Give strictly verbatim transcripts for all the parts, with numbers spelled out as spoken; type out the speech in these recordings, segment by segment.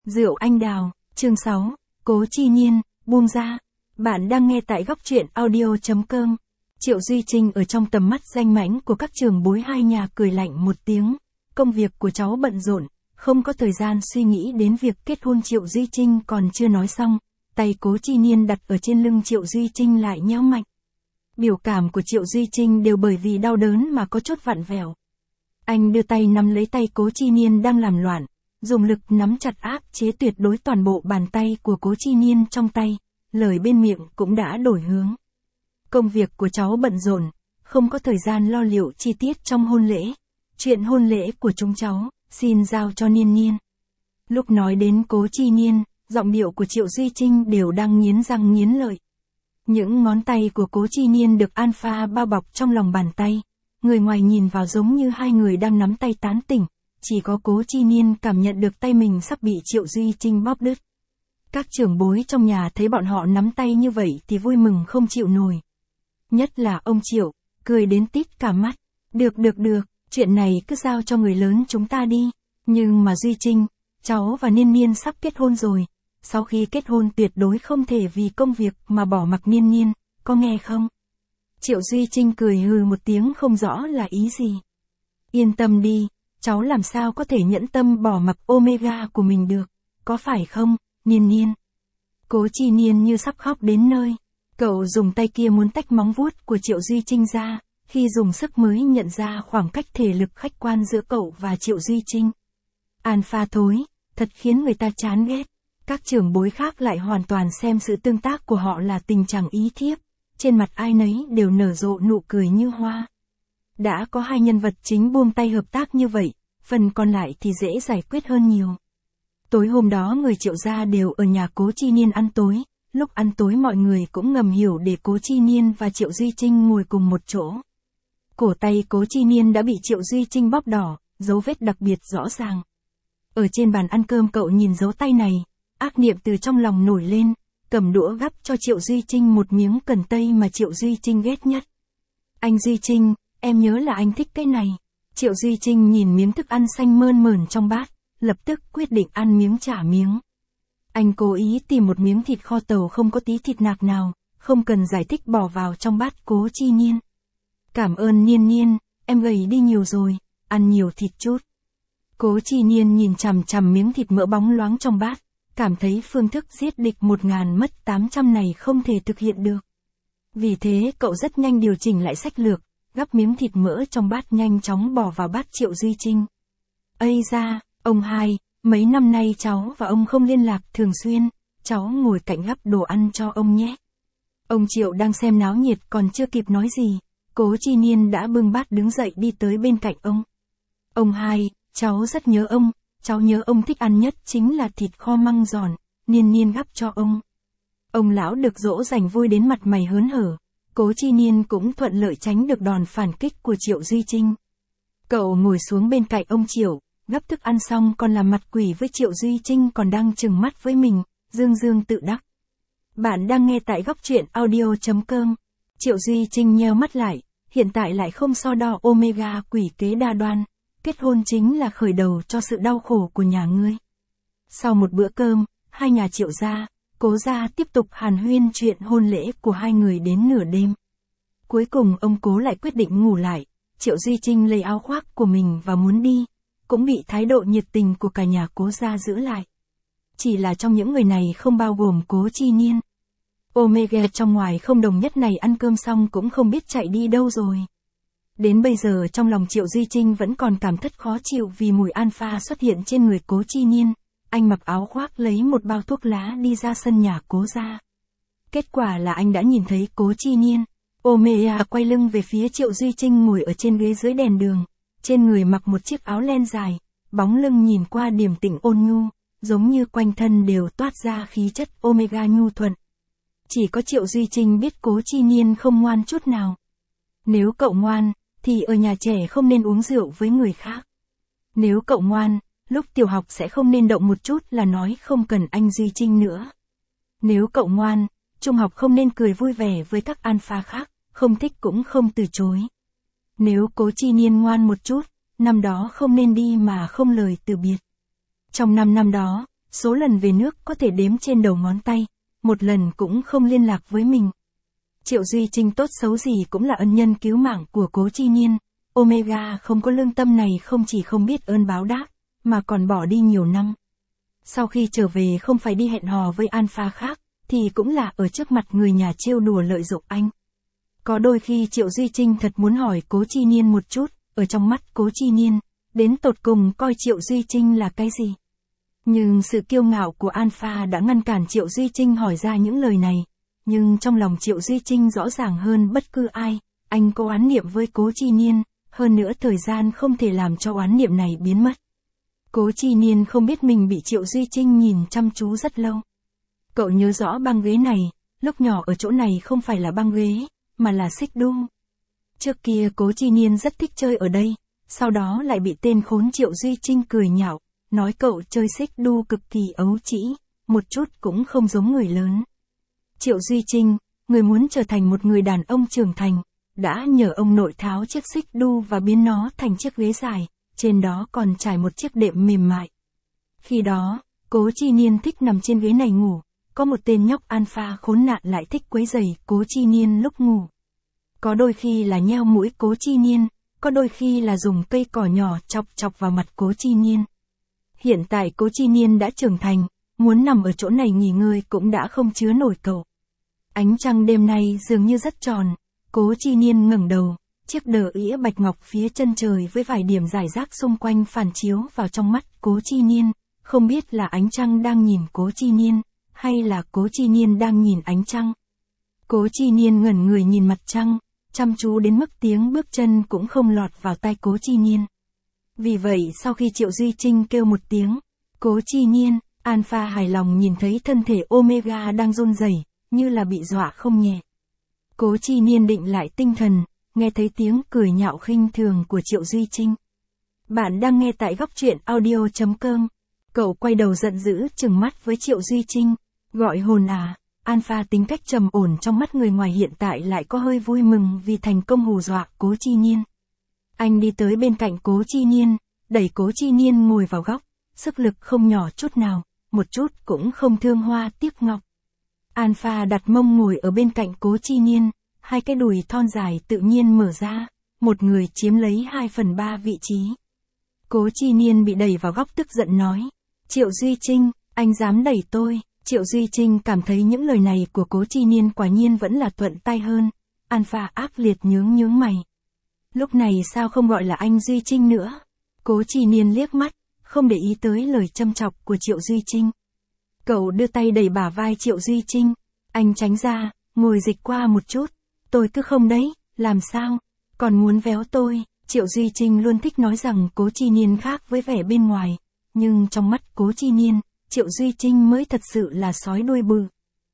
Rượu anh đào, chương sáu, Cố Chi Nhiên, buông ra. Bạn đang nghe tại góc truyện audio chấm com. Triệu Duy Trinh ở trong tầm mắt danh mãnh của các trưởng bối hai nhà cười lạnh một tiếng. Công việc của cháu bận rộn, không có thời gian suy nghĩ đến việc kết hôn. Triệu Duy Trinh còn chưa nói xong, tay Cố Chi Nhiên đặt ở trên lưng Triệu Duy Trinh lại nhéo mạnh. Biểu cảm của Triệu Duy Trinh đều bởi vì đau đớn mà có chút vặn vẹo. Anh đưa tay nắm lấy tay Cố Chi Nhiên đang làm loạn, dùng lực nắm chặt áp chế tuyệt đối toàn bộ bàn tay của Cố Chi Nhiên trong tay, lời bên miệng cũng đã đổi hướng. Công việc của cháu bận rộn, không có thời gian lo liệu chi tiết trong hôn lễ. Chuyện hôn lễ của chúng cháu, xin giao cho Niên Niên. Lúc nói đến Cố Chi Nhiên, giọng điệu của Triệu Duy Trinh đều đang nghiến răng nghiến lợi. Những ngón tay của Cố Chi Nhiên được Alpha bao bọc trong lòng bàn tay. Người ngoài nhìn vào giống như hai người đang nắm tay tán tỉnh. Chỉ có Cố Chi Nhiên cảm nhận được tay mình sắp bị Triệu Duy Trinh bóp đứt. Các trưởng bối trong nhà thấy bọn họ nắm tay như vậy thì vui mừng không chịu nổi. Nhất là ông Triệu, cười đến tít cả mắt. Được được được, chuyện này cứ giao cho người lớn chúng ta đi. Nhưng mà Duy Trinh, cháu và Niên Niên sắp kết hôn rồi. Sau khi kết hôn tuyệt đối không thể vì công việc mà bỏ mặc Niên Niên, có nghe không? Triệu Duy Trinh cười hừ một tiếng không rõ là ý gì. Yên tâm đi, cháu làm sao có thể nhẫn tâm bỏ mặc Omega của mình được, có phải không, Niên Niên? Cố Chi Nhiên như sắp khóc đến nơi. Cậu dùng tay kia muốn tách móng vuốt của Triệu Duy Trinh ra, khi dùng sức mới nhận ra khoảng cách thể lực khách quan giữa cậu và Triệu Duy Trinh. Alpha thối, thật khiến người ta chán ghét. Các trưởng bối khác lại hoàn toàn xem sự tương tác của họ là tình trạng ý thiếp. Trên mặt ai nấy đều nở rộ nụ cười như hoa. Đã có hai nhân vật chính buông tay hợp tác như vậy, phần còn lại thì dễ giải quyết hơn nhiều. Tối hôm đó người Triệu gia đều ở nhà Cố Chi Nhiên ăn tối. Lúc ăn tối mọi người cũng ngầm hiểu để Cố Chi Nhiên và Triệu Duy Trinh ngồi cùng một chỗ. Cổ tay Cố Chi Nhiên đã bị Triệu Duy Trinh bóp đỏ, dấu vết đặc biệt rõ ràng. Ở trên bàn ăn cơm cậu nhìn dấu tay này, ác niệm từ trong lòng nổi lên, cầm đũa gắp cho Triệu Duy Trinh một miếng cần tây mà Triệu Duy Trinh ghét nhất. Anh Duy Trinh, em nhớ là anh thích cái này. Triệu Duy Trinh nhìn miếng thức ăn xanh mơn mởn trong bát, lập tức quyết định ăn miếng trả miếng. Anh cố ý tìm một miếng thịt kho tàu không có tí thịt nạc nào, không cần giải thích bỏ vào trong bát Cố Chi Nhiên. Cảm ơn Niên Niên, em gầy đi nhiều rồi, ăn nhiều thịt chút. Cố Chi Nhiên nhìn chằm chằm miếng thịt mỡ bóng loáng trong bát, cảm thấy phương thức giết địch một ngàn mất tám trăm này không thể thực hiện được. Vì thế cậu rất nhanh điều chỉnh lại sách lược, gắp miếng thịt mỡ trong bát nhanh chóng bỏ vào bát Triệu Duy Trinh. Ây da, ông hai, mấy năm nay cháu và ông không liên lạc thường xuyên, cháu ngồi cạnh gắp đồ ăn cho ông nhé. Ông Triệu đang xem náo nhiệt còn chưa kịp nói gì, Cố Chi Nhiên đã bưng bát đứng dậy đi tới bên cạnh ông. Ông hai, cháu rất nhớ ông, cháu nhớ ông thích ăn nhất chính là thịt kho măng giòn, Niên Niên gắp cho ông. Ông lão được dỗ dành vui đến mặt mày hớn hở, Cố Chi Nhiên cũng thuận lợi tránh được đòn phản kích của Triệu Duy Trinh. Cậu ngồi xuống bên cạnh ông Triệu, gắp thức ăn xong còn làm mặt quỷ với Triệu Duy Trinh còn đang trừng mắt với mình, dương dương tự đắc. Bạn đang nghe tại góc truyện audio chấm com. Triệu Duy Trinh nheo mắt lại, hiện tại lại không so đo Omega quỷ kế đa đoan, kết hôn chính là khởi đầu cho sự đau khổ của nhà ngươi. Sau một bữa cơm, hai nhà Triệu gia, Cố gia tiếp tục hàn huyên chuyện hôn lễ của hai người đến nửa đêm. Cuối cùng ông Cố lại quyết định ngủ lại, Triệu Duy Trinh lấy áo khoác của mình và muốn đi, cũng bị thái độ nhiệt tình của cả nhà Cố gia giữ lại. Chỉ là trong những người này không bao gồm Cố Chi Nhiên. Omega trong ngoài không đồng nhất này ăn cơm xong cũng không biết chạy đi đâu rồi. Đến bây giờ trong lòng Triệu Duy Trinh vẫn còn cảm thất khó chịu vì mùi Alpha xuất hiện trên người Cố Chi Nhiên. Anh mặc áo khoác lấy một bao thuốc lá đi ra sân nhà Cố gia. Kết quả là anh đã nhìn thấy Cố Chi Nhiên. Omega quay lưng về phía Triệu Duy Trinh ngồi ở trên ghế dưới đèn đường. Trên người mặc một chiếc áo len dài, bóng lưng nhìn qua điềm tĩnh ôn nhu, giống như quanh thân đều toát ra khí chất Omega nhu thuận. Chỉ có Triệu Duy Trinh biết Cố Chi Nhiên không ngoan chút nào. Nếu cậu ngoan, thì ở nhà trẻ không nên uống rượu với người khác. Nếu cậu ngoan, lúc tiểu học sẽ không nên động một chút là nói không cần anh Duy Trinh nữa. Nếu cậu ngoan, trung học không nên cười vui vẻ với các alpha khác, không thích cũng không từ chối. Nếu Cố Chi Nhiên ngoan một chút, năm đó không nên đi mà không lời từ biệt. Trong năm năm đó, số lần về nước có thể đếm trên đầu ngón tay, một lần cũng không liên lạc với mình. Triệu Duy Trinh tốt xấu gì cũng là ân nhân cứu mạng của Cố Chi Nhiên, Omega không có lương tâm này không chỉ không biết ơn báo đáp, mà còn bỏ đi nhiều năm. Sau khi trở về không phải đi hẹn hò với alpha khác, thì cũng là ở trước mặt người nhà trêu đùa lợi dụng anh. Có đôi khi Triệu Duy Trinh thật muốn hỏi Cố Chi Nhiên một chút, ở trong mắt Cố Chi Nhiên, đến tột cùng coi Triệu Duy Trinh là cái gì. Nhưng sự kiêu ngạo của alpha đã ngăn cản Triệu Duy Trinh hỏi ra những lời này. Nhưng trong lòng Triệu Duy Trinh rõ ràng hơn bất cứ ai, anh có oán niệm với Cố Chi Nhiên, hơn nữa thời gian không thể làm cho oán niệm này biến mất. Cố Chi Nhiên không biết mình bị Triệu Duy Trinh nhìn chăm chú rất lâu. Cậu nhớ rõ băng ghế này, lúc nhỏ ở chỗ này không phải là băng ghế, mà là xích đu. Trước kia Cố Chi Nhiên rất thích chơi ở đây, sau đó lại bị tên khốn Triệu Duy Trinh cười nhạo, nói cậu chơi xích đu cực kỳ ấu trĩ, một chút cũng không giống người lớn. Triệu Duy Trinh, người muốn trở thành một người đàn ông trưởng thành, đã nhờ ông nội tháo chiếc xích đu và biến nó thành chiếc ghế dài, trên đó còn trải một chiếc đệm mềm mại. Khi đó, Cố Chi Nhiên thích nằm trên ghế này ngủ, có một tên nhóc alpha khốn nạn lại thích quấy rầy Cố Chi Nhiên lúc ngủ. Có đôi khi là nheo mũi Cố Chi Nhiên, có đôi khi là dùng cây cỏ nhỏ chọc chọc vào mặt Cố Chi Nhiên. Hiện tại Cố Chi Nhiên đã trưởng thành, muốn nằm ở chỗ này nghỉ ngơi cũng đã không chứa nổi cậu. Ánh trăng đêm nay dường như rất tròn, Cố Chi Nhiên ngẩng đầu, chiếc đờ ĩa bạch ngọc phía chân trời với vài điểm rải rác xung quanh phản chiếu vào trong mắt Cố Chi Nhiên, không biết là ánh trăng đang nhìn Cố Chi Nhiên, hay là Cố Chi Nhiên đang nhìn ánh trăng. Cố Chi Nhiên ngẩn người nhìn mặt trăng, chăm chú đến mức tiếng bước chân cũng không lọt vào tai Cố Chi Nhiên. Vì vậy sau khi Triệu Duy Trinh kêu một tiếng, Cố Chi Nhiên, alpha hài lòng nhìn thấy thân thể Omega đang run rẩy, như là bị dọa không nhẹ. Cố Chi Nhiên định lại tinh thần, nghe thấy tiếng cười nhạo khinh thường của Triệu Duy Trinh. Bạn đang nghe tại góc truyện audio chấm com. Cậu quay đầu giận dữ trừng mắt với Triệu Duy Trinh, gọi hồn à. Alpha tính cách trầm ổn trong mắt người ngoài hiện tại lại có hơi vui mừng vì thành công hù dọa Cố Chi Nhiên. Anh đi tới bên cạnh Cố Chi Nhiên, đẩy Cố Chi Nhiên ngồi vào góc, sức lực không nhỏ chút nào, một chút cũng không thương hoa tiếc ngọc. Alpha đặt mông ngồi ở bên cạnh Cố Chi Nhiên, hai cái đùi thon dài tự nhiên mở ra, một người chiếm lấy hai phần ba vị trí. Cố Chi Nhiên bị đẩy vào góc tức giận nói, Triệu Duy Trinh, anh dám đẩy tôi. Triệu Duy Trinh cảm thấy những lời này của Cố Chi Nhiên quả nhiên vẫn là thuận tay hơn. Alpha ác liệt nhướng nhướng mày. Lúc này sao không gọi là anh Duy Trinh nữa? Cố Chi Nhiên liếc mắt, không để ý tới lời châm chọc của Triệu Duy Trinh. Cậu đưa tay đẩy bả vai Triệu Duy Trinh. Anh tránh ra, ngồi dịch qua một chút. Tôi cứ không đấy, làm sao? Còn muốn véo tôi? Triệu Duy Trinh luôn thích nói rằng Cố Chi Nhiên khác với vẻ bên ngoài. Nhưng trong mắt Cố Chi Nhiên, Triệu Duy Trinh mới thật sự là sói đuôi bự.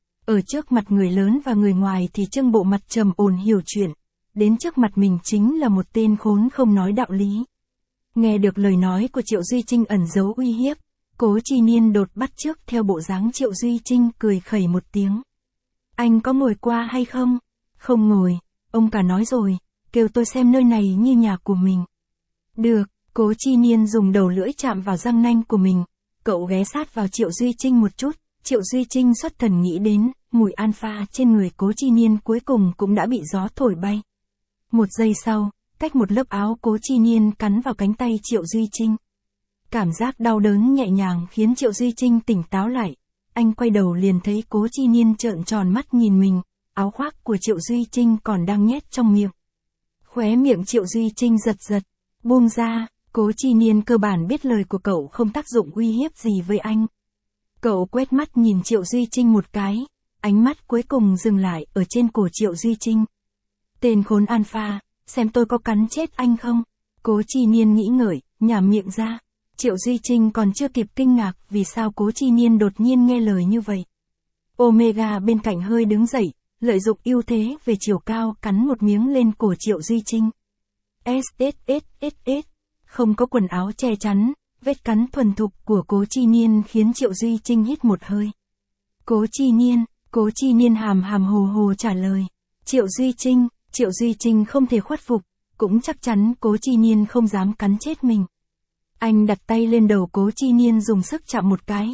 Ở trước mặt người lớn và người ngoài thì trưng bộ mặt trầm ổn hiểu chuyện, đến trước mặt mình chính là một tên khốn không nói đạo lý. Nghe được lời nói của Triệu Duy Trinh ẩn giấu uy hiếp, Cố Chi Nhiên đột bắt chước theo bộ dáng Triệu Duy Trinh cười khẩy một tiếng. Anh có ngồi qua hay không? Không ngồi, ông cả nói rồi, kêu tôi xem nơi này như nhà của mình. Được, Cố Chi Nhiên dùng đầu lưỡi chạm vào răng nanh của mình. Cậu ghé sát vào Triệu Duy Trinh một chút, Triệu Duy Trinh xuất thần nghĩ đến, mùi alpha trên người Cố Chi Nhiên cuối cùng cũng đã bị gió thổi bay. Một giây sau, cách một lớp áo Cố Chi Nhiên cắn vào cánh tay Triệu Duy Trinh. Cảm giác đau đớn nhẹ nhàng khiến Triệu Duy Trinh tỉnh táo lại. Anh quay đầu liền thấy Cố Chi Nhiên trợn tròn mắt nhìn mình, áo khoác của Triệu Duy Trinh còn đang nhét trong miệng. Khóe miệng Triệu Duy Trinh giật giật, buông ra. Cố Chi Nhiên cơ bản biết lời của cậu không tác dụng uy hiếp gì với anh. Cậu quét mắt nhìn Triệu Duy Trinh một cái, ánh mắt cuối cùng dừng lại ở trên cổ Triệu Duy Trinh. Tên khốn alpha, xem tôi có cắn chết anh không? Cố Chi Nhiên nghĩ ngợi, nhả miệng ra. Triệu Duy Trinh còn chưa kịp kinh ngạc vì sao Cố Chi Nhiên đột nhiên nghe lời như vậy. Omega bên cạnh hơi đứng dậy, lợi dụng ưu thế về chiều cao cắn một miếng lên cổ Triệu Duy Trinh. S S S S S. Không có quần áo che chắn, vết cắn thuần thục của Cố Chi Nhiên khiến Triệu Duy Trinh hít một hơi. Cố Chi Nhiên, Cố Chi Nhiên hàm hàm hồ hồ trả lời. Triệu Duy Trinh, Triệu Duy Trinh không thể khuất phục, cũng chắc chắn Cố Chi Nhiên không dám cắn chết mình. Anh đặt tay lên đầu Cố Chi Nhiên dùng sức chạm một cái,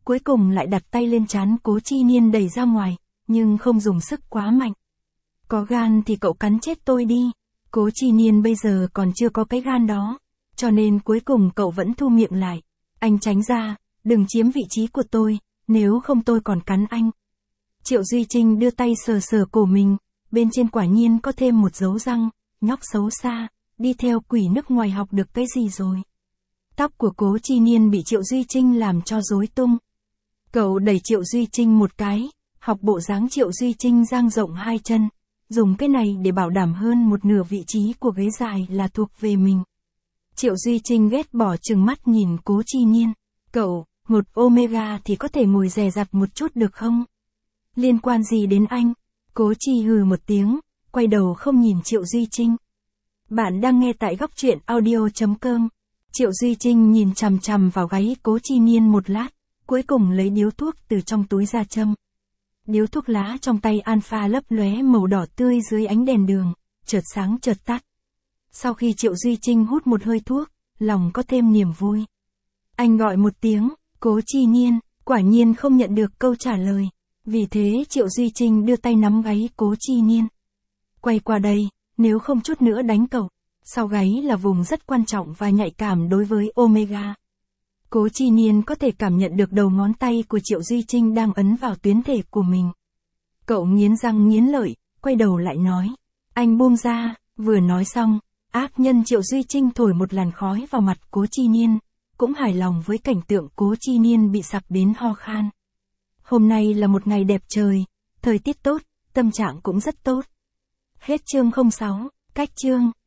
cuối cùng lại đặt tay lên trán Cố Chi Niên đẩy ra ngoài, nhưng không dùng sức quá mạnh. Có gan thì cậu cắn chết tôi đi. Cố Chi Niên bây giờ còn chưa có cái gan đó, cho nên cuối cùng cậu vẫn thu miệng lại. Anh tránh ra, đừng chiếm vị trí của tôi, nếu không tôi còn cắn anh. Triệu Duy Trinh đưa tay sờ sờ cổ mình, bên trên quả nhiên có thêm một dấu răng, nhóc xấu xa, đi theo quỷ nước ngoài học được cái gì rồi. Tóc của Cố Chi Niên bị Triệu Duy Trinh làm cho rối tung. Cậu đẩy Triệu Duy Trinh một cái, học bộ dáng Triệu Duy Trinh dang rộng hai chân, dùng cái này để bảo đảm hơn một nửa vị trí của ghế dài là thuộc về mình. Triệu Duy Trinh ghét bỏ trừng mắt nhìn Cố Chi Niên. Cậu, một Omega thì có thể ngồi dè dặt một chút được không? Liên quan gì đến anh? Cố Chi hừ một tiếng, quay đầu không nhìn Triệu Duy Trinh. Bạn đang nghe tại góc truyện audio chấm com. Triệu Duy Trinh nhìn chằm chằm vào gáy Cố Chi Niên một lát, cuối cùng lấy điếu thuốc từ trong túi ra châm. Điếu thuốc lá trong tay Alpha lấp lóe màu đỏ tươi dưới ánh đèn đường, chợt sáng chợt tắt. Sau khi Triệu Duy Trinh hút một hơi thuốc, lòng có thêm niềm vui. Anh gọi một tiếng, Cố Chi Niên, quả nhiên không nhận được câu trả lời. Vì thế Triệu Duy Trinh đưa tay nắm gáy Cố Chi Niên. Quay qua đây, nếu không chút nữa đánh cậu. Sau gáy là vùng rất quan trọng và nhạy cảm đối với Omega. Cố Chi Niên có thể cảm nhận được đầu ngón tay của Triệu Duy Trinh đang ấn vào tuyến thể của mình. Cậu nghiến răng nghiến lợi, quay đầu lại nói. Anh buông ra, vừa nói xong, ác nhân Triệu Duy Trinh thổi một làn khói vào mặt Cố Chi Niên, cũng hài lòng với cảnh tượng Cố Chi Niên bị sặc đến ho khan. Hôm nay là một ngày đẹp trời, thời tiết tốt, tâm trạng cũng rất tốt. Hết chương không sáu, cách chương.